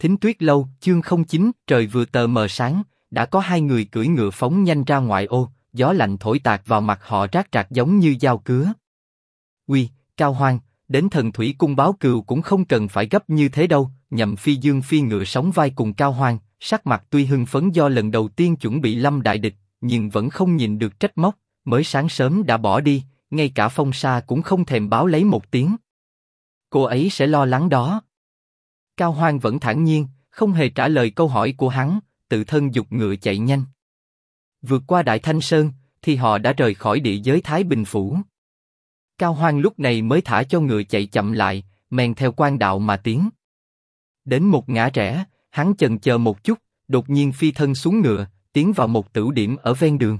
Thính Tuyết Lâu, chương 09, trời vừa tờ mờ sáng, đã có hai người cưỡi ngựa phóng nhanh ra ngoại ô, gió lạnh thổi tạt vào mặt họ rát rạc giống như dao cứa. Uy, Cao Hoan, đến Thần Thủy Cung báo cừu cũng không cần phải gấp như thế đâu. Nhậm Phi Dương phi ngựa sóng vai cùng Cao Hoan, sắc mặt tuy hưng phấn do lần đầu tiên chuẩn bị lâm đại địch, nhưng vẫn không nhìn được trách móc. Mới sáng sớm đã bỏ đi, ngay cả Phong Sa cũng không thèm báo lấy một tiếng. Cô ấy sẽ lo lắng đó. Cao Hoan vẫn thản nhiên, không hề trả lời câu hỏi của hắn, tự thân giục ngựa chạy nhanh. Vượt qua Đại Thanh Sơn, thì họ đã rời khỏi địa giới Thái Bình Phủ. Cao Hoan lúc này mới thả cho ngựa chạy chậm lại, men theo quan đạo mà tiến. Đến một ngã rẽ, hắn chần chờ một chút, đột nhiên phi thân xuống ngựa, tiến vào một tửu điểm ở ven đường.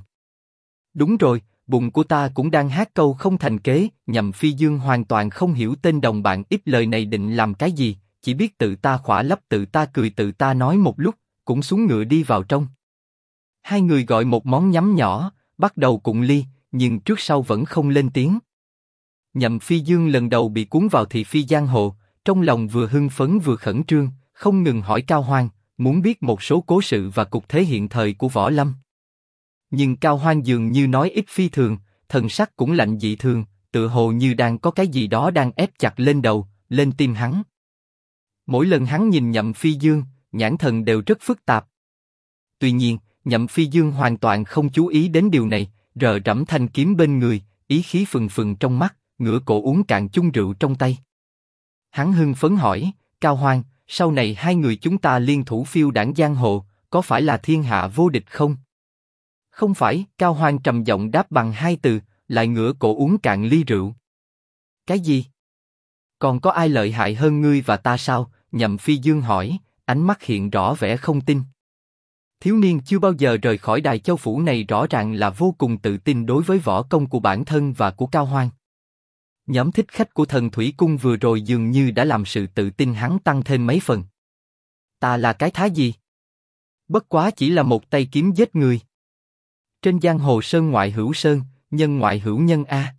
Đúng rồi, bụng của ta cũng đang hát câu không thành kế. Nhậm Phi Dương hoàn toàn không hiểu tên đồng bạn ít lời này định làm cái gì, chỉ biết tự ta khỏa lấp tự ta cười tự ta nói một lúc, cũng xuống ngựa đi vào trong. Hai người gọi một món nhắm nhỏ, bắt đầu cụng ly, nhưng trước sau vẫn không lên tiếng. Nhậm Phi Dương lần đầu bị cuốn vào thị phi giang hồ, trong lòng vừa hưng phấn vừa khẩn trương, không ngừng hỏi Cao Hoan, muốn biết một số cố sự và cục thế hiện thời của võ lâm. Nhưng Cao Hoan dường như nói ít phi thường, thần sắc cũng lạnh dị thường, tựa hồ như đang có cái gì đó đang ép chặt lên đầu, lên tim hắn. Mỗi lần hắn nhìn Nhậm Phi Dương, nhãn thần đều rất phức tạp. Tuy nhiên, Nhậm Phi Dương hoàn toàn không chú ý đến điều này, rờ rẫm thanh kiếm bên người, ý khí phừng phừng trong mắt, ngửa cổ uống cạn chung rượu trong tay. Hắn hưng phấn hỏi, Cao Hoan, sau này hai người chúng ta liên thủ phiêu đảng giang hồ, có phải là thiên hạ vô địch không? Không phải, Cao Hoan trầm giọng đáp bằng hai từ, lại ngửa cổ uống cạn ly rượu. Cái gì? Còn có ai lợi hại hơn ngươi và ta sao? Nhậm Phi Dương hỏi, ánh mắt hiện rõ vẻ không tin. Thiếu niên chưa bao giờ rời khỏi Đài Châu phủ này rõ ràng là vô cùng tự tin đối với võ công của bản thân và của Cao Hoan. Nhóm thích khách của Thần Thủy Cung vừa rồi dường như đã làm sự tự tin hắn tăng thêm mấy phần. Ta là cái thá gì? Bất quá chỉ là một tay kiếm giết người. Trên giang hồ sơn ngoại hữu sơn, nhân ngoại hữu nhân a.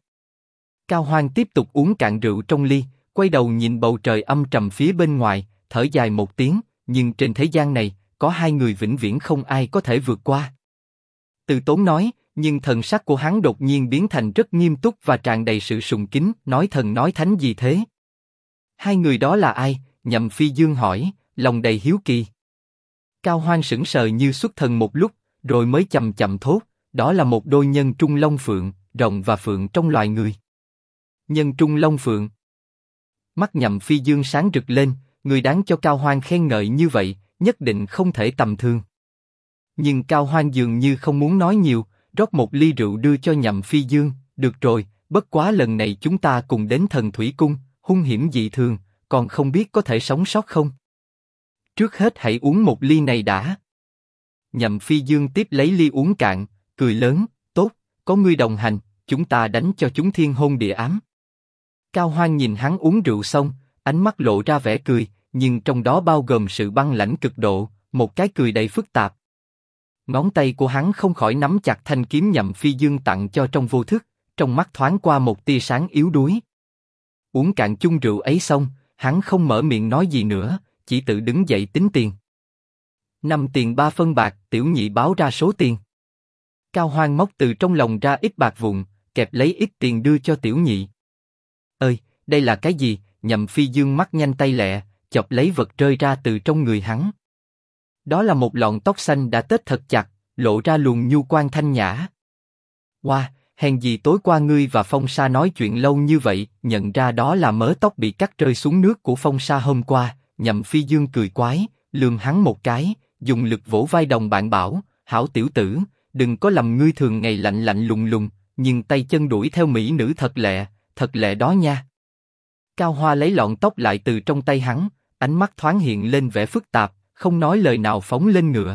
Cao Hoan tiếp tục uống cạn rượu trong ly, quay đầu nhìn bầu trời âm trầm phía bên ngoài, thở dài một tiếng. Nhưng trên thế gian này, có hai người vĩnh viễn không ai có thể vượt qua. Từ Tốn nói, nhưng thần sắc của hắn đột nhiên biến thành rất nghiêm túc và tràn đầy sự sùng kính, nói thần nói thánh gì thế? Hai người đó là ai? Nhậm Phi Dương hỏi, lòng đầy hiếu kỳ. Cao Hoan sững sờ như xuất thần một lúc, rồi mới chậm chậm thốt, đó là một đôi nhân trung long phượng, rồng và phượng trong loài người. Nhân trung long phượng. Mắt Nhậm Phi Dương sáng rực lên, người đáng cho Cao Hoan khen ngợi như vậy, nhất định không thể tầm thường. Nhưng Cao Hoan dường như không muốn nói nhiều, rót một ly rượu đưa cho Nhậm Phi Dương. Được rồi, bất quá lần này chúng ta cùng đến Thần Thủy Cung, hung hiểm dị thường, còn không biết có thể sống sót không? Trước hết hãy uống một ly này đã. Nhậm Phi Dương tiếp lấy ly uống cạn, cười lớn, tốt, có ngươi đồng hành, chúng ta đánh cho chúng thiên hôn địa ám. Cao Hoan nhìn hắn uống rượu xong, ánh mắt lộ ra vẻ cười, nhưng trong đó bao gồm sự băng lãnh cực độ, một cái cười đầy phức tạp. Ngón tay của hắn không khỏi nắm chặt thanh kiếm Nhậm Phi Dương tặng cho trong vô thức, trong mắt thoáng qua một tia sáng yếu đuối. Uống cạn chung rượu ấy xong, hắn không mở miệng nói gì nữa, chỉ tự đứng dậy tính tiền. 5 tiền 3 phân bạc, tiểu nhị báo ra số tiền. Cao Hoan móc từ trong lòng ra ít bạc vụn, kẹp lấy ít tiền đưa cho tiểu nhị. Ơi, đây là cái gì? Nhậm Phi Dương mắt nhanh tay lẹ, chộp lấy vật rơi ra từ trong người hắn. Đó là một lọn tóc xanh đã tết thật chặt, lộ ra luồng nhu quan thanh nhã. Wow, hèn gì tối qua ngươi và Phong Sa nói chuyện lâu như vậy, nhận ra đó là mớ tóc bị cắt rơi xuống nước của Phong Sa hôm qua. Nhậm Phi Dương cười quái, lườm hắn một cái, dùng lực vỗ vai đồng bạn bảo, hảo tiểu tử, đừng có lầm ngươi thường ngày lạnh lạnh lùng lùng, nhưng tay chân đuổi theo mỹ nữ thật lẹ đó nha. Cao Hoa lấy lọn tóc lại từ trong tay hắn, ánh mắt thoáng hiện lên vẻ phức tạp, không nói lời nào phóng lên ngựa.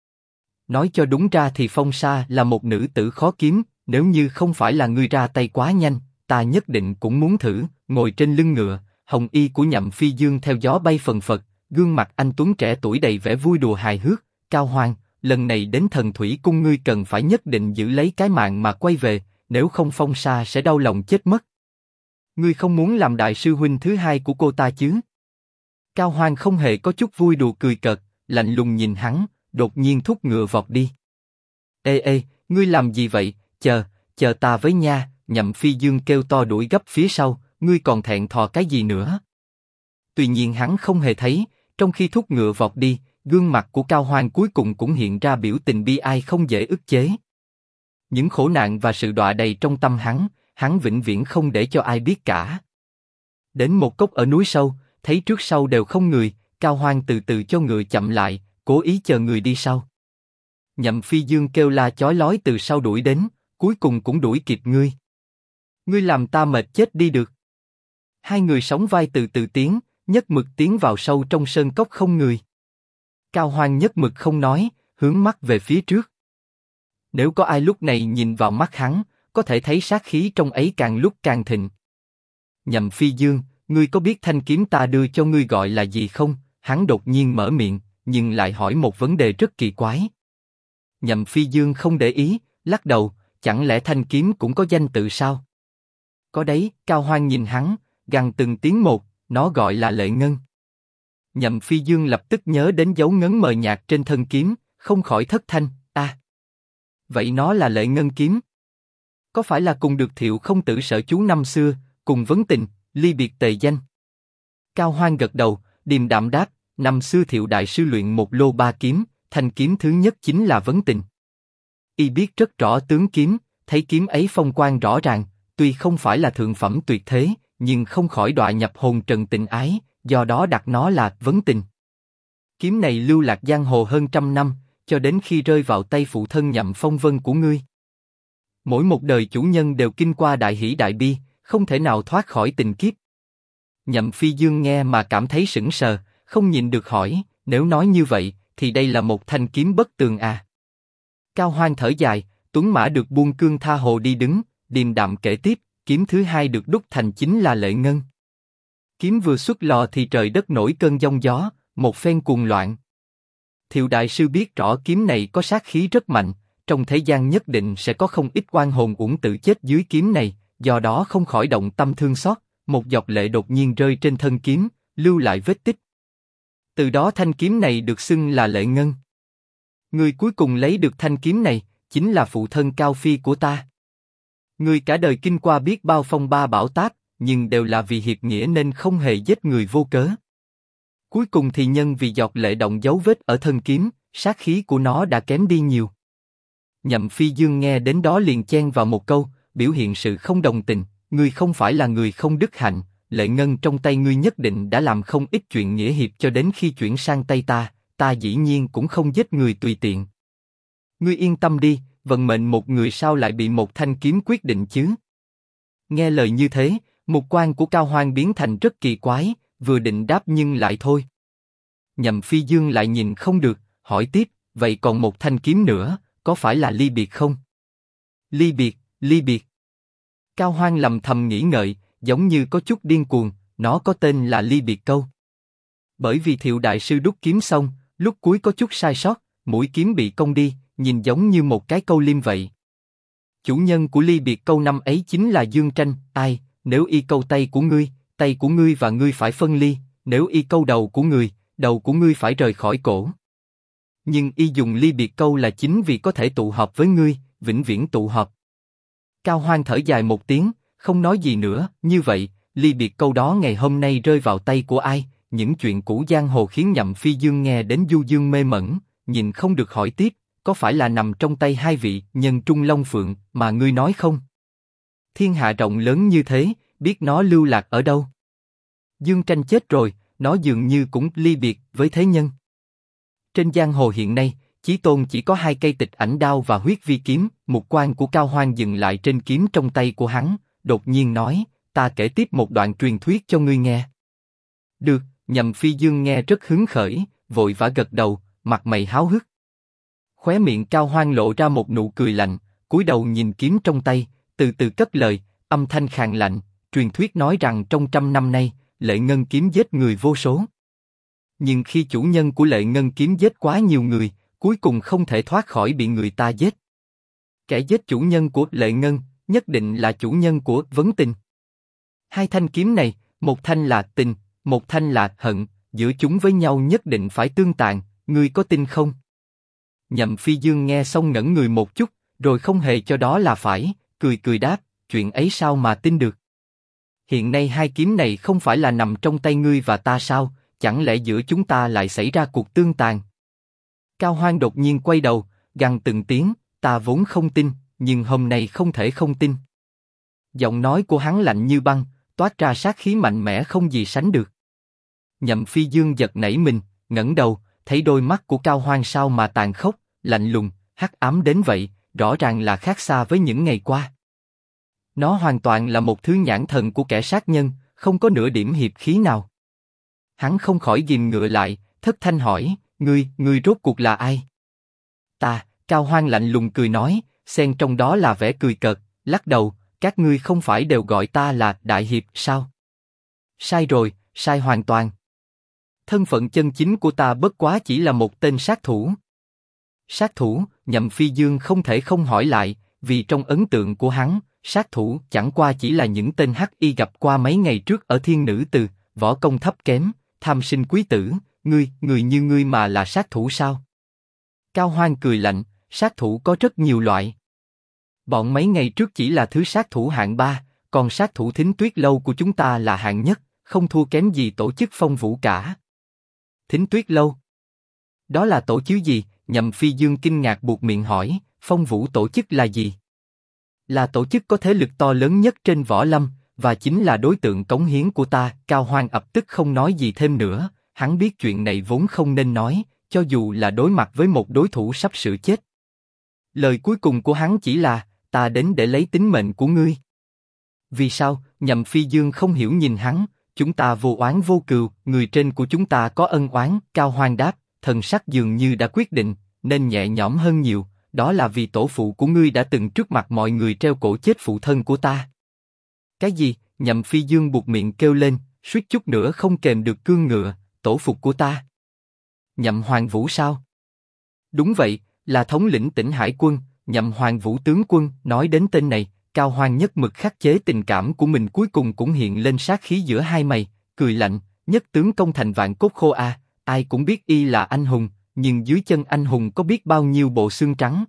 Nói cho đúng ra thì Phong Sa là một nữ tử khó kiếm, nếu như không phải là ngươi ra tay quá nhanh, ta nhất định cũng muốn thử. Ngồi trên lưng ngựa, hồng y của Nhậm Phi Dương theo gió bay phần phật, gương mặt anh tuấn trẻ tuổi đầy vẻ vui đùa hài hước. Cao Hoan, lần này đến Thần Thủy Cung ngươi cần phải nhất định giữ lấy cái mạng mà quay về, nếu không Phong Sa sẽ đau lòng chết mất. Ngươi không muốn làm đại sư huynh thứ hai của cô ta chứ? Cao Hoan không hề có chút vui đùa cười cợt, lạnh lùng nhìn hắn, đột nhiên thúc ngựa vọt đi. Ê ê, ngươi làm gì vậy? Chờ ta với nha. Nhậm Phi Dương kêu to đuổi gấp phía sau, ngươi còn thẹn thò cái gì nữa? Tuy nhiên hắn không hề thấy, trong khi thúc ngựa vọt đi, gương mặt của Cao Hoan cuối cùng cũng hiện ra biểu tình bi ai không dễ ức chế. Những khổ nạn và sự đọa đầy trong tâm hắn vĩnh viễn không để cho ai biết cả. Đến một cốc ở núi sâu, thấy trước sau đều không người, Cao Hoan từ từ cho ngựa chậm lại, cố ý chờ người đi sau. Nhậm Phi Dương kêu la chói lói từ sau đuổi đến, cuối cùng cũng đuổi kịp ngươi. Ngươi làm ta mệt chết đi được. Hai người sóng vai từ từ tiến, nhất mực tiến vào sâu trong sơn cốc không người. Cao Hoan nhất mực không nói, hướng mắt về phía trước. Nếu có ai lúc này nhìn vào mắt hắn, có thể thấy sát khí trong ấy càng lúc càng thịnh. Nhậm Phi Dương, ngươi có biết thanh kiếm ta đưa cho ngươi gọi là gì không? Hắn đột nhiên mở miệng, nhưng lại hỏi một vấn đề rất kỳ quái. Nhậm Phi Dương không để ý, lắc đầu, chẳng lẽ thanh kiếm cũng có danh tự sao? Có đấy, Cao Hoan nhìn hắn, gằn từng tiếng một, nó gọi là Lệ Ngân. Nhậm Phi Dương lập tức nhớ đến dấu ngấn mờ nhạt trên thân kiếm, không khỏi thất thanh, vậy nó là Lệ Ngân kiếm. Có phải là cùng được Thiệu không tử sở chú năm xưa, cùng vấn tình, ly biệt tề danh? Cao Hoan gật đầu, điềm đạm đáp, năm xưa Thiệu đại sư luyện một lô ba kiếm, thanh kiếm thứ nhất chính là vấn tình. Y biết rất rõ tướng kiếm, thấy kiếm ấy phong quang rõ ràng, tuy không phải là thượng phẩm tuyệt thế, nhưng không khỏi đọa nhập hồn trần tình ái, do đó đặt nó là vấn tình. Kiếm này lưu lạc giang hồ hơn 100 năm, cho đến khi rơi vào tay phụ thân Nhậm Phong Vân của ngươi. Mỗi một đời chủ nhân đều kinh qua đại hỷ đại bi, không thể nào thoát khỏi tình kiếp. Nhậm Phi Dương nghe mà cảm thấy sững sờ, không nhịn được hỏi, nếu nói như vậy, thì đây là một thanh kiếm bất tường à? Cao Hoan thở dài, tuấn mã được buông cương tha hồ đi đứng, điềm đạm kể tiếp, kiếm thứ hai được đúc thành chính là Lệ Ngân. Kiếm vừa xuất lò thì trời đất nổi cơn giông gió, một phen cuồng loạn. Thiệu đại sư biết rõ kiếm này có sát khí rất mạnh, trong thế gian nhất định sẽ có không ít oan hồn uổng tự chết dưới kiếm này, do đó không khỏi động tâm thương xót, một giọt lệ đột nhiên rơi trên thân kiếm, lưu lại vết tích. Từ đó thanh kiếm này được xưng là Lệ Ngân. Người cuối cùng lấy được thanh kiếm này, chính là phụ thân Cao Phi của ta. Người cả đời kinh qua biết bao phong ba bão táp, nhưng đều là vì hiệp nghĩa nên không hề giết người vô cớ. Cuối cùng thì nhân vì giọt lệ động dấu vết ở thân kiếm, sát khí của nó đã kém đi nhiều. Nhậm Phi Dương nghe đến đó liền chen vào một câu, biểu hiện sự không đồng tình, ngươi không phải là người không đức hạnh, Lệ Ngân trong tay ngươi nhất định đã làm không ít chuyện nghĩa hiệp cho đến khi chuyển sang tay ta dĩ nhiên cũng không giết người tùy tiện. Ngươi yên tâm đi, vận mệnh một người sao lại bị một thanh kiếm quyết định chứ? Nghe lời như thế, mục quan của Cao Hoan biến thành rất kỳ quái, vừa định đáp nhưng lại thôi. Nhậm Phi Dương lại nhìn không được, hỏi tiếp, vậy còn một thanh kiếm nữa, có phải là ly biệt không? Ly biệt. Cao Hoan lầm thầm nghĩ ngợi, giống như có chút điên cuồng, nó có tên là ly biệt câu. Bởi vì Thiệu đại sư đúc kiếm xong, lúc cuối có chút sai sót, mũi kiếm bị cong đi, nhìn giống như một cái câu liêm vậy. Chủ nhân của ly biệt câu năm ấy chính là Dương Tranh, nếu y câu tay của ngươi và ngươi phải phân ly, nếu y câu đầu của ngươi phải rời khỏi cổ. Nhưng y dùng ly biệt câu là chính vì có thể tụ họp với ngươi, vĩnh viễn tụ họp. Cao Hoan thở dài một tiếng, không nói gì nữa, như vậy, ly biệt câu đó ngày hôm nay rơi vào tay của ai? Những chuyện cũ giang hồ khiến Nhậm Phi Dương nghe đến du dương mê mẩn, nhìn không được hỏi tiếp, có phải là nằm trong tay hai vị nhân trung long phượng mà ngươi nói không? Thiên hạ rộng lớn như thế, biết nó lưu lạc ở đâu? Dương Tranh chết rồi, nó dường như cũng ly biệt với thế nhân. Trên giang hồ hiện nay, chí tôn chỉ có 2 cây tịch ảnh đao và huyết vi kiếm. Mục quan của Cao Hoan dừng lại trên kiếm trong tay của hắn, đột nhiên nói, ta kể tiếp một đoạn truyền thuyết cho ngươi nghe. Được, Nhậm Phi Dương nghe rất hứng khởi, vội vã gật đầu, mặt mày háo hức. Khóe miệng Cao Hoan lộ ra một nụ cười lạnh, cúi đầu nhìn kiếm trong tay, từ từ cất lời, âm thanh khàn lạnh, truyền thuyết nói rằng trong 100 năm nay, Lệ Ngân kiếm giết người vô số. Nhưng khi chủ nhân của Lệ Ngân kiếm giết quá nhiều người, cuối cùng không thể thoát khỏi bị người ta giết. Kẻ giết chủ nhân của Lệ Ngân, nhất định là chủ nhân của Vấn Tình. 2 thanh kiếm này, một thanh là tình, một thanh là hận, giữa chúng với nhau nhất định phải tương tàn, ngươi có tin không? Nhậm Phi Dương nghe xong ngẩn người một chút, rồi không hề cho đó là phải, cười cười đáp, chuyện ấy sao mà tin được? Hiện nay hai kiếm này không phải là nằm trong tay ngươi và ta sao, chẳng lẽ giữa chúng ta lại xảy ra cuộc tương tàn? Cao Hoan đột nhiên quay đầu, gằn từng tiếng, ta vốn không tin, nhưng hôm nay không thể không tin. Giọng nói của hắn lạnh như băng, toát ra sát khí mạnh mẽ không gì sánh được. Nhậm Phi Dương giật nảy mình, ngẩng đầu, thấy đôi mắt của Cao Hoan sao mà tàn khốc, lạnh lùng, hắc ám đến vậy, rõ ràng là khác xa với những ngày qua. Nó hoàn toàn là một thứ nhãn thần của kẻ sát nhân, không có nửa điểm hiệp khí nào. Hắn không khỏi ghìm ngựa lại, thất thanh hỏi, ngươi rốt cuộc là ai? Ta, Cao Hoan lạnh lùng cười nói, xen trong đó là vẻ cười cợt, lắc đầu, các ngươi không phải đều gọi ta là Đại Hiệp sao? Sai rồi, sai hoàn toàn. Thân phận chân chính của ta bất quá chỉ là một tên sát thủ. Sát thủ, Nhậm Phi Dương không thể không hỏi lại, vì trong ấn tượng của hắn, sát thủ chẳng qua chỉ là những tên hắc y gặp qua mấy ngày trước ở Thiên Nữ Từ, võ công thấp kém, tham sinh quý tử, người như ngươi mà là sát thủ sao? Cao Hoan cười lạnh, sát thủ có rất nhiều loại. Bọn mấy ngày trước chỉ là thứ sát thủ hạng 3, còn sát thủ Thính Tuyết Lâu của chúng ta là hạng nhất, không thua kém gì tổ chức Phong Vũ cả. Thính Tuyết Lâu? Đó là tổ chứ gì? Nhậm Phi Dương kinh ngạc buột miệng hỏi, Phong Vũ tổ chức là gì? Là tổ chức có thế lực to lớn nhất trên võ lâm, và chính là đối tượng cống hiến của ta. Cao Hoan ập tức không nói gì thêm nữa, hắn biết chuyện này vốn không nên nói, cho dù là đối mặt với một đối thủ sắp sửa chết. Lời cuối cùng của hắn chỉ là, ta đến để lấy tính mệnh của ngươi. Vì sao? Nhậm Phi Dương không hiểu nhìn hắn, chúng ta vô oán vô cừu, người trên của chúng ta có ân oán. Cao Hoan đáp, thần sắc dường như đã quyết định, nên nhẹ nhõm hơn nhiều, đó là vì tổ phụ của ngươi đã từng trước mặt mọi người treo cổ chết phụ thân của ta. Cái gì? Nhậm Phi Dương buột miệng kêu lên, suýt chút nữa không kềm được cương ngựa, tổ phụ của ta. Nhậm Hoàng Vũ sao? Đúng vậy, là thống lĩnh Tỉnh Hải Quân, Nhậm Hoàng Vũ tướng quân. Nói đến tên này, Cao Hoan nhất mực khắc chế tình cảm của mình cuối cùng cũng hiện lên sát khí giữa hai mày, cười lạnh, nhất tướng công thành vạn cốt khô a, ai cũng biết y là anh hùng, nhưng dưới chân anh hùng có biết bao nhiêu bộ xương trắng.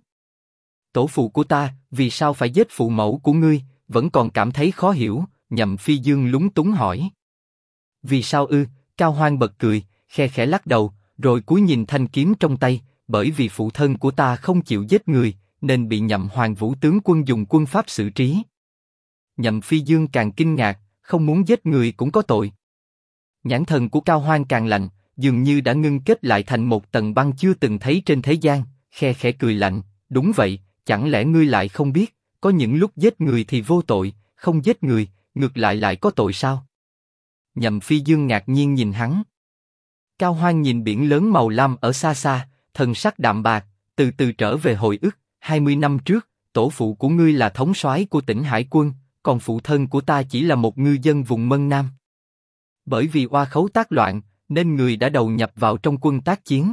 Tổ phụ của ta, vì sao phải giết phụ mẫu của ngươi? Vẫn còn cảm thấy khó hiểu. Nhậm Phi Dương lúng túng hỏi. Vì sao ư? Cao Hoan bật cười, khe khẽ lắc đầu, rồi cúi nhìn thanh kiếm trong tay. Bởi vì phụ thân của ta không chịu giết người, nên bị Nhậm Hoàng Vũ tướng quân dùng quân pháp xử trí. Nhậm Phi Dương càng kinh ngạc, không muốn giết người cũng có tội. Nhãn thần của Cao Hoan càng lạnh, dường như đã ngưng kết lại thành một tầng băng chưa từng thấy trên thế gian, khe khẽ cười lạnh, đúng vậy, chẳng lẽ ngươi lại không biết, có những lúc giết người thì vô tội, không giết người, ngược lại có tội sao? Nhậm Phi Dương ngạc nhiên nhìn hắn. Cao Hoan nhìn biển lớn màu lam ở xa xa, thần sắc đạm bạc, từ từ trở về hồi ức. 20 năm trước, tổ phụ của ngươi là thống soái của Tỉnh Hải Quân, còn phụ thân của ta chỉ là một ngư dân vùng Mân Nam. Bởi vì oa khấu tác loạn, nên người đã đầu nhập vào trong quân tác chiến.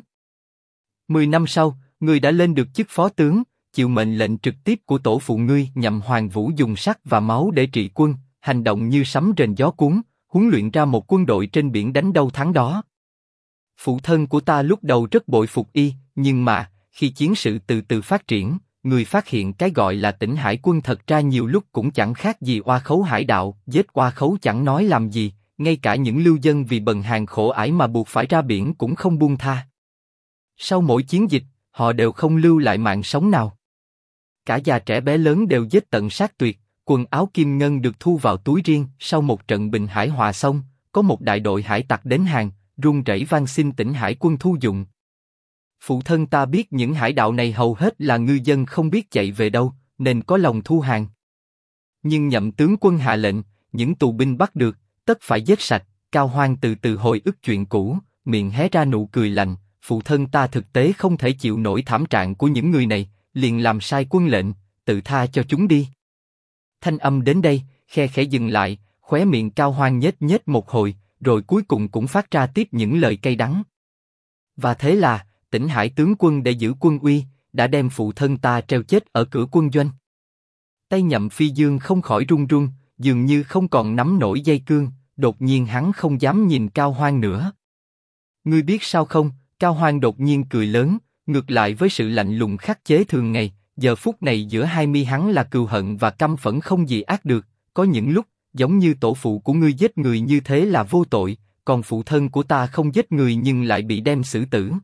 10 năm sau, ngươi đã lên được chức phó tướng, chịu mệnh lệnh trực tiếp của tổ phụ ngươi. Nhậm Hoàng Vũ dùng sắt và máu để trị quân, hành động như sấm rền gió cuốn, huấn luyện ra một quân đội trên biển đánh đâu thắng đó. Phụ thân của ta lúc đầu rất bội phục y, nhưng mà khi chiến sự từ từ phát triển, người phát hiện cái gọi là Tỉnh Hải Quân thật ra nhiều lúc cũng chẳng khác gì oa khấu hải đạo. Giết oa khấu chẳng nói làm gì, ngay cả những lưu dân vì bần hàn khổ ải mà buộc phải ra biển cũng không buông tha. Sau mỗi chiến dịch, họ đều không lưu lại mạng sống nào. Cả già trẻ bé lớn đều giết tận sát tuyệt, quần áo kim ngân được thu vào túi riêng. Sau một trận Bình Hải hòa xong, có một đại đội hải tặc đến hàng, run rẩy van xin Tỉnh Hải Quân thu dụng. Phụ thân ta biết những hải đạo này hầu hết là ngư dân không biết chạy về đâu, nên có lòng thu hàng. Nhưng Nhậm tướng quân hạ lệnh, những tù binh bắt được, tất phải giết sạch. Cao Hoan từ từ hồi ức chuyện cũ, miệng hé ra nụ cười lạnh. Phụ thân ta thực tế không thể chịu nổi thảm trạng của những người này, liền làm sai quân lệnh, tự tha cho chúng đi. Thanh âm đến đây, khe khẽ dừng lại, khóe miệng Cao Hoan nhếch nhếch một hồi, rồi cuối cùng cũng phát ra tiếp những lời cay đắng. Và thế là, Tỉnh Hải tướng quân để giữ quân uy, đã đem phụ thân ta treo chết ở cửa quân doanh. Tay Nhậm Phi Dương không khỏi run run, dường như không còn nắm nổi dây cương. Đột nhiên hắn không dám nhìn Cao Hoan nữa. Ngươi biết sao không? Cao Hoan đột nhiên cười lớn, ngược lại với sự lạnh lùng khắc chế thường ngày, giờ phút này giữa hai mi hắn là cừu hận và căm phẫn không gì át được. Có những lúc, giống như tổ phụ của ngươi giết người như thế là vô tội, còn phụ thân của ta không giết người nhưng lại bị đem xử tử.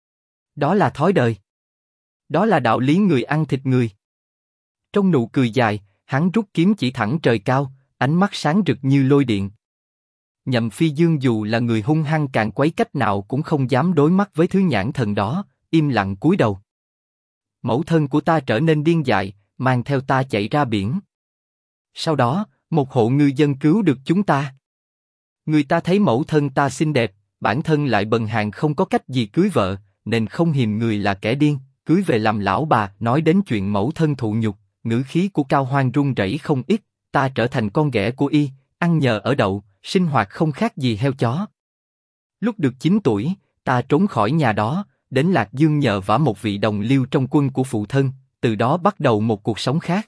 Đó là thói đời. Đó là đạo lý người ăn thịt người. Trong nụ cười dài, hắn rút kiếm chỉ thẳng trời cao, ánh mắt sáng rực như lôi điện. Nhậm Phi Dương dù là người hung hăng càn quấy cách nào cũng không dám đối mắt với thứ nhãn thần đó, im lặng cúi đầu. Mẫu thân của ta trở nên điên dại, mang theo ta chạy ra biển. Sau đó, một hộ ngư dân cứu được chúng ta. Người ta thấy mẫu thân ta xinh đẹp, bản thân lại bần hàn không có cách gì cưới vợ, nên không hiềm người là kẻ điên, cưới về làm lão bà. Nói đến chuyện mẫu thân thụ nhục, ngữ khí của Cao Hoan run rẩy không ít. Ta trở thành con ghẻ của y, ăn nhờ ở đậu, sinh hoạt không khác gì heo chó. Lúc được 9 tuổi, ta trốn khỏi nhà đó, đến Lạc Dương nhờ vả một vị đồng liêu trong quân của phụ thân, từ đó bắt đầu một cuộc sống khác.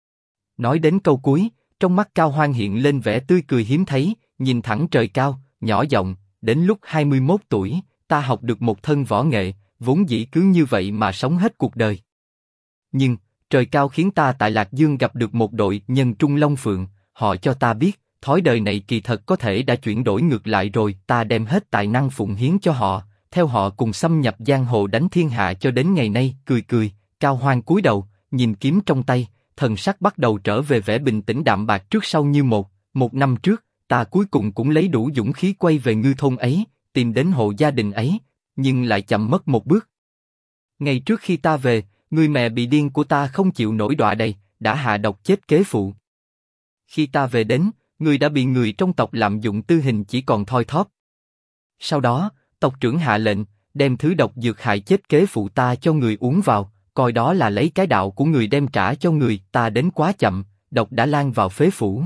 Nói đến câu cuối, trong mắt Cao Hoan hiện lên vẻ tươi cười hiếm thấy, nhìn thẳng trời cao, nhỏ giọng, đến lúc 21 tuổi, ta học được một thân võ nghệ, vốn dĩ cứ như vậy mà sống hết cuộc đời. Nhưng, trời cao khiến ta tại Lạc Dương gặp được một đội nhân trung long phượng, họ cho ta biết, thói đời này kỳ thật có thể đã chuyển đổi ngược lại rồi. Ta đem hết tài năng phụng hiến cho họ, theo họ cùng xâm nhập giang hồ đánh thiên hạ cho đến ngày nay. Cười cười, Cao Hoan cúi đầu, nhìn kiếm trong tay, thần sắc bắt đầu trở về vẻ bình tĩnh đạm bạc trước sau như một năm trước, ta cuối cùng cũng lấy đủ dũng khí quay về ngư thôn ấy, tìm đến hộ gia đình ấy, nhưng lại chậm mất một bước. Ngày trước khi ta về, người mẹ bị điên của ta không chịu nổi đọa đầy, đã hạ độc chết kế phụ. Khi ta về đến, người đã bị người trong tộc lạm dụng tư hình chỉ còn thoi thóp. Sau đó, tộc trưởng hạ lệnh, đem thứ độc dược hại chết kế phụ ta cho người uống vào, coi đó là lấy cái đạo của người đem trả cho người. Ta đến quá chậm, độc đã lan vào phế phủ.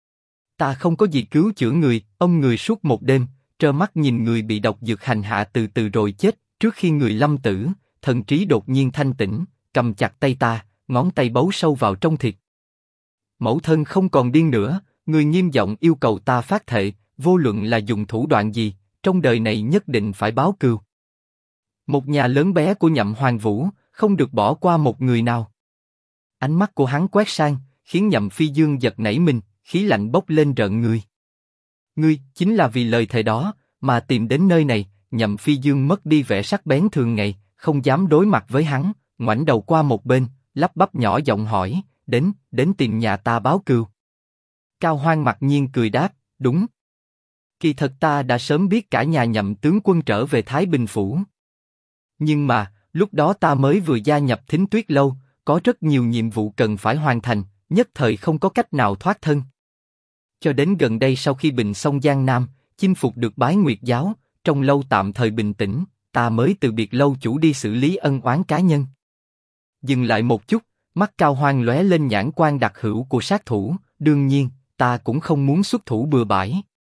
Ta không có gì cứu chữa người, ông người suốt một đêm, trơ mắt nhìn người bị độc dược hành hạ từ từ rồi chết. Trước khi người lâm tử, thần trí đột nhiên thanh tỉnh, cầm chặt tay ta, ngón tay bấu sâu vào trong thịt. Mẫu thân không còn điên nữa, người nghiêm giọng yêu cầu ta phát thệ, vô luận là dùng thủ đoạn gì, trong đời này nhất định phải báo cừu. Một nhà lớn bé của Nhậm Hoàng Vũ, không được bỏ qua một người nào. Ánh mắt của hắn quét sang, khiến Nhậm Phi Dương giật nảy mình, khí lạnh bốc lên rợn người. Ngươi chính là vì lời thề đó mà tìm đến nơi này. Nhậm Phi Dương mất đi vẻ sắc bén thường ngày, không dám đối mặt với hắn, ngoảnh đầu qua một bên, lắp bắp nhỏ giọng hỏi, đến tìm nhà ta báo cừu. Cao Hoan mặc nhiên cười đáp, đúng. Kỳ thật ta đã sớm biết cả nhà Nhậm tướng quân trở về Thái Bình phủ. Nhưng mà, lúc đó ta mới vừa gia nhập Thính Tuyết lâu, có rất nhiều nhiệm vụ cần phải hoàn thành, nhất thời không có cách nào thoát thân. Cho đến gần đây sau khi bình xong Giang Nam, chinh phục được Bái Nguyệt giáo, trong lâu tạm thời bình tĩnh, ta mới từ biệt lâu chủ đi xử lý ân oán cá nhân. Dừng lại một chút, mắt Cao Hoan lóe lên nhãn quan đặc hữu của sát thủ, đương nhiên, ta cũng không muốn xuất thủ bừa bãi.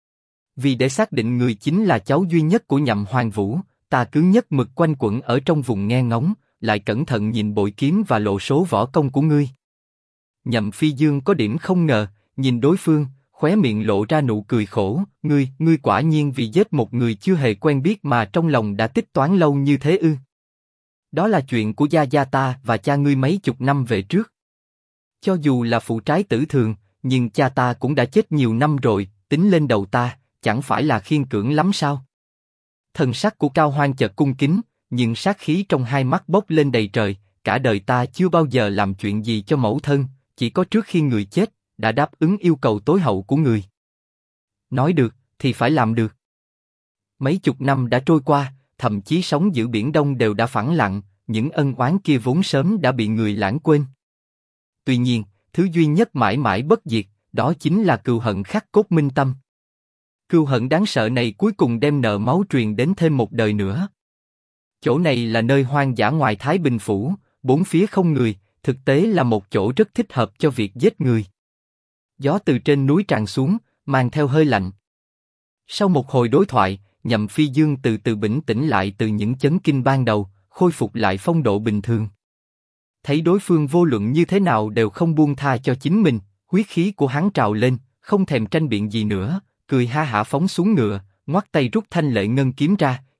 Vì để xác định người chính là cháu duy nhất của Nhậm Hoàng Vũ, ta cứ nhất mực quanh quẩn ở trong vùng nghe ngóng, lại cẩn thận nhìn bội kiếm và lộ số võ công của ngươi. Nhậm Phi Dương có điểm không ngờ, nhìn đối phương, khóe miệng lộ ra nụ cười khổ. Ngươi quả nhiên vì giết một người chưa hề quen biết mà trong lòng đã tích toán lâu như thế ư? Đó là chuyện của gia gia ta và cha ngươi mấy chục năm về trước. Cho dù là phụ trái tử thường, nhưng cha ta cũng đã chết nhiều năm rồi, tính lên đầu ta, chẳng phải là khiên cưỡng lắm sao? Thần sắc của Cao Hoan chợt cung kính, nhưng sát khí trong hai mắt bốc lên đầy trời. Cả đời ta chưa bao giờ làm chuyện gì cho mẫu thân, chỉ có trước khi người chết, đã đáp ứng yêu cầu tối hậu của người. Nói được, thì phải làm được. Mấy chục năm đã trôi qua, thậm chí sóng giữa biển Đông đều đã phẳng lặng, những ân oán kia vốn sớm đã bị người lãng quên. Tuy nhiên, thứ duy nhất mãi mãi bất diệt, đó chính là cừu hận khắc cốt minh tâm. Cừu hận đáng sợ này cuối cùng đem nợ máu truyền đến thêm một đời nữa. Chỗ này là nơi hoang dã ngoài Thái Bình phủ, bốn phía không người, thực tế là một chỗ rất thích hợp cho việc giết người. Gió từ trên núi tràn xuống, mang theo hơi lạnh. Sau một hồi đối thoại, Nhậm Phi Dương từ từ bình tĩnh lại từ những chấn kinh ban đầu, khôi phục lại phong độ bình thường. Thấy đối phương vô luận như thế nào đều không buông tha cho chính mình, huyết khí của hắn trào lên, không thèm tranh biện gì nữa, cười ha hả phóng xuống ngựa, ngoắt tay rút thanh lệ ngân kiếm ra,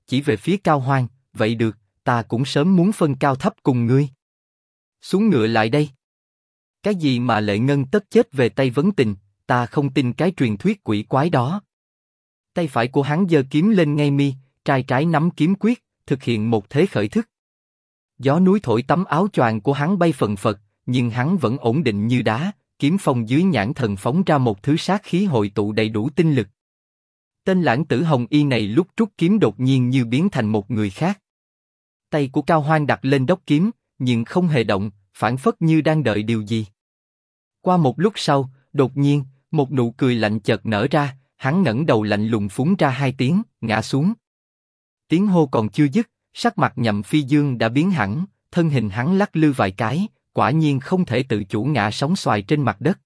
chỉ về phía Cao Hoan, vậy được, ta cũng sớm muốn phân cao thấp cùng ngươi. Xuống ngựa lại đây. Cái gì mà Lệ Ngân tất chết về tay vấn tình, ta không tin cái truyền thuyết quỷ quái đó. Tay phải của hắn giơ kiếm lên ngay mi, trai trái nắm kiếm quyết, thực hiện một thế khởi thức. Gió núi thổi tấm áo choàng của hắn bay phần phật, nhưng hắn vẫn ổn định như đá, kiếm phong dưới nhãn thần phóng ra một thứ sát khí hội tụ đầy đủ tinh lực. Tên lãng tử Hồng Y này lúc rút kiếm đột nhiên như biến thành một người khác. Tay của Cao Hoan đặt lên đốc kiếm, nhưng không hề động, phảng phất như đang đợi điều gì. Qua một lúc sau, đột nhiên, một nụ cười lạnh chợt nở ra, hắn ngẩng đầu lạnh lùng phúng ra hai tiếng, ngã xuống. Tiếng hô còn chưa dứt, sắc mặt Nhậm Phi Dương đã biến hẳn, thân hình hắn lắc lư vài cái, quả nhiên không thể tự chủ ngã sóng xoài trên mặt đất.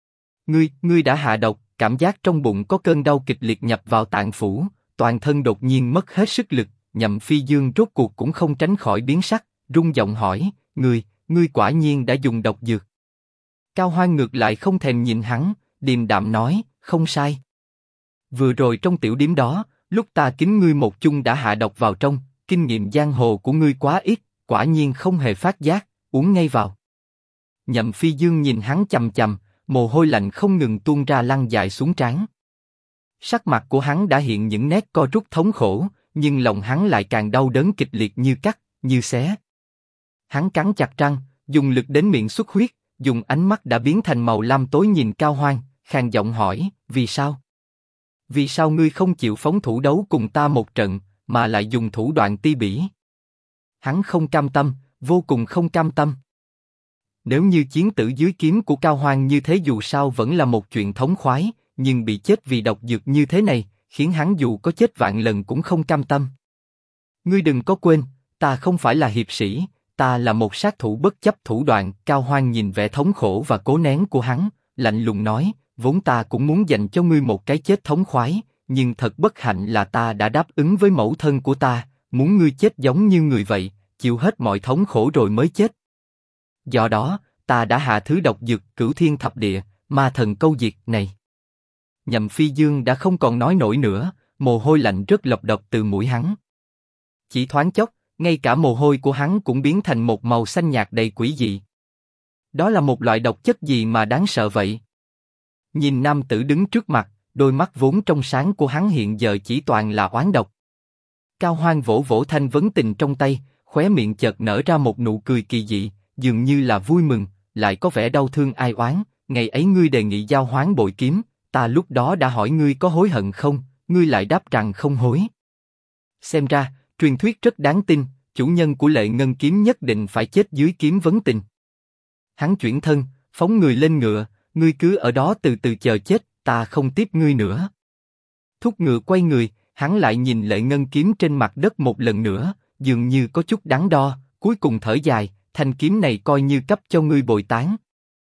Ngươi đã hạ độc, cảm giác trong bụng có cơn đau kịch liệt nhập vào tạng phủ, toàn thân đột nhiên mất hết sức lực, Nhậm Phi Dương rốt cuộc cũng không tránh khỏi biến sắc, run giọng hỏi, ngươi quả nhiên đã dùng độc dược. Cao Hoan ngược lại không thèm nhìn hắn, điềm đạm nói, không sai. Vừa rồi trong tiểu điếm đó, lúc ta kính ngươi một chung đã hạ độc vào trong, kinh nghiệm giang hồ của ngươi quá ít, quả nhiên không hề phát giác, uống ngay vào. Nhậm Phi Dương nhìn hắn chằm chằm, mồ hôi lạnh không ngừng tuôn ra lăn dài xuống trán. Sắc mặt của hắn đã hiện những nét co rút thống khổ, nhưng lòng hắn lại càng đau đớn kịch liệt như cắt, như xé. Hắn cắn chặt răng, dùng lực đến miệng xuất huyết, dùng ánh mắt đã biến thành màu lam tối nhìn Cao Hoan, khàn giọng hỏi, vì sao? Vì sao ngươi không chịu phóng thủ đấu cùng ta một trận, mà lại dùng thủ đoạn ti bỉ? Hắn không cam tâm, vô cùng không cam tâm. Nếu như chiến tử dưới kiếm của Cao Hoan như thế dù sao vẫn là một chuyện thống khoái, nhưng bị chết vì độc dược như thế này, khiến hắn dù có chết vạn lần cũng không cam tâm. Ngươi đừng có quên, ta không phải là hiệp sĩ, ta là một sát thủ bất chấp thủ đoạn. Cao Hoan nhìn vẻ thống khổ và cố nén của hắn, lạnh lùng nói, vốn ta cũng muốn dành cho ngươi một cái chết thống khoái, nhưng thật bất hạnh là ta đã đáp ứng với mẫu thân của ta, muốn ngươi chết giống như người vậy, chịu hết mọi thống khổ rồi mới chết. Do đó, ta đã hạ thứ độc dược Cửu Thiên Thập Địa, Ma Thần Câu Diệt này. Nhậm Phi Dương đã không còn nói nổi nữa, mồ hôi lạnh rất lộc độc từ mũi hắn. Chỉ thoáng chốc, ngay cả mồ hôi của hắn cũng biến thành một màu xanh nhạt đầy quỷ dị. Đó là một loại độc chất gì mà đáng sợ vậy? Nhìn nam tử đứng trước mặt, đôi mắt vốn trong sáng của hắn hiện giờ chỉ toàn là oán độc. Cao Hoan vỗ vỗ thanh vấn tình trong tay, khóe miệng chợt nở ra một nụ cười kỳ dị, dường như là vui mừng, lại có vẻ đau thương ai oán. Ngày ấy ngươi đề nghị giao hoán bội kiếm, ta lúc đó đã hỏi ngươi có hối hận không, ngươi lại đáp rằng không hối. Xem ra, truyền thuyết rất đáng tin, chủ nhân của Lệ Ngân kiếm nhất định phải chết dưới kiếm vấn tình. Hắn chuyển thân, phóng người lên ngựa, ngươi cứ ở đó từ từ chờ chết, ta không tiếp ngươi nữa. Thúc ngựa quay người, hắn lại nhìn Lệ Ngân kiếm trên mặt đất một lần nữa, dường như có chút đắn đo, cuối cùng thở dài, thanh kiếm này coi như cấp cho ngươi bồi tán.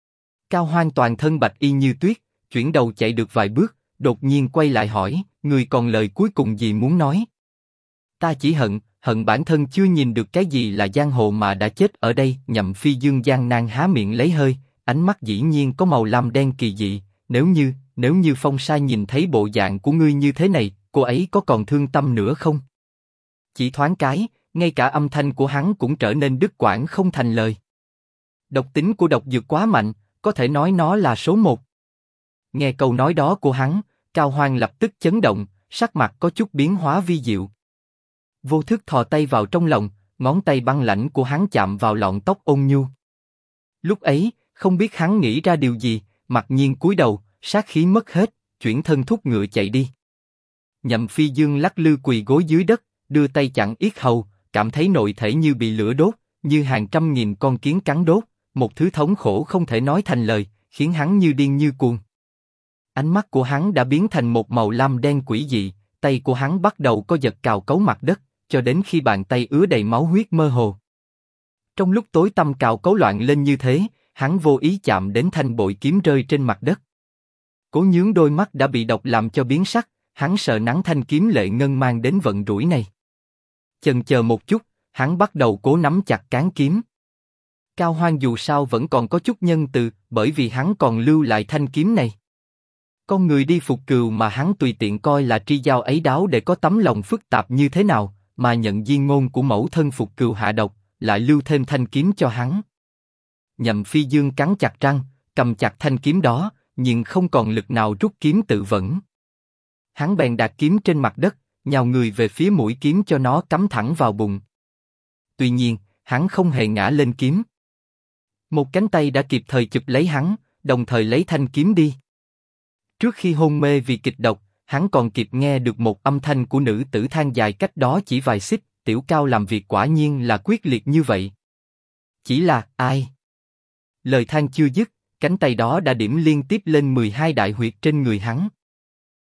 Cao Hoan toàn thân bạch y như tuyết, chuyển đầu chạy được vài bước, đột nhiên quay lại hỏi, ngươi còn lời cuối cùng gì muốn nói? Ta chỉ hận bản thân chưa nhìn được cái gì là giang hồ mà đã chết ở đây. Nhậm Phi Dương gian nan há miệng lấy hơi, ánh mắt dĩ nhiên có màu lam đen kỳ dị. Nếu như Phong Sa nhìn thấy bộ dạng của ngươi như thế này, cô ấy có còn thương tâm nữa không? Chỉ thoáng cái, ngay cả âm thanh của hắn cũng trở nên đứt quãng không thành lời. Độc tính của độc dược quá mạnh, có thể nói nó là số một. Nghe câu nói đó của hắn, Cao Hoan lập tức chấn động, sắc mặt có chút biến hóa vi diệu. Vô thức thò tay vào trong lòng, ngón tay băng lãnh của hắn chạm vào lọn tóc ôn nhu. Lúc ấy, không biết hắn nghĩ ra điều gì, mặc nhiên cúi đầu, sát khí mất hết, chuyển thân thúc ngựa chạy đi. Nhậm Phi Dương lắc lư quỳ gối dưới đất, đưa tay chặn yết hầu, cảm thấy nội thể như bị lửa đốt, như hàng trăm nghìn con kiến cắn đốt, một thứ thống khổ không thể nói thành lời, khiến hắn như điên như cuồng. Ánh mắt của hắn đã biến thành một màu lam đen quỷ dị, tay của hắn bắt đầu co giật cào cấu mặt đất, cho đến khi bàn tay ứa đầy máu huyết mơ hồ. Trong lúc tối tăm cào cấu loạn lên như thế, hắn vô ý chạm đến thanh bội kiếm rơi trên mặt đất. Cố Nhướng đôi mắt đã bị độc làm cho biến sắc, hắn sợ nắng thanh kiếm Lệ Ngân mang đến vận rủi này. Chần chờ một chút, hắn bắt đầu cố nắm chặt cán kiếm. Cao Hoan dù sao vẫn còn có chút nhân từ, bởi vì hắn còn lưu lại thanh kiếm này. Con người đi phục cừu mà hắn tùy tiện coi là tri giao ấy đáo để có tấm lòng phức tạp như thế nào, mà nhận di ngôn của mẫu thân phục cừu hạ độc, lại lưu thêm thanh kiếm cho hắn. Nhậm Phi Dương cắn chặt răng, cầm chặt thanh kiếm đó, nhưng không còn lực nào rút kiếm tự vẫn. Hắn bèn đặt kiếm trên mặt đất, nhào người về phía mũi kiếm cho nó cắm thẳng vào bụng. Tuy nhiên, hắn không hề ngã lên kiếm. Một cánh tay đã kịp thời chụp lấy hắn, đồng thời lấy thanh kiếm đi. Trước khi hôn mê vì kịch độc, hắn còn kịp nghe được một âm thanh của nữ tử than dài cách đó chỉ vài xích, Tiểu Cao làm việc quả nhiên là quyết liệt như vậy. Chỉ là, ai? Lời than chưa dứt, cánh tay đó đã điểm liên tiếp lên 12 đại huyệt trên người hắn.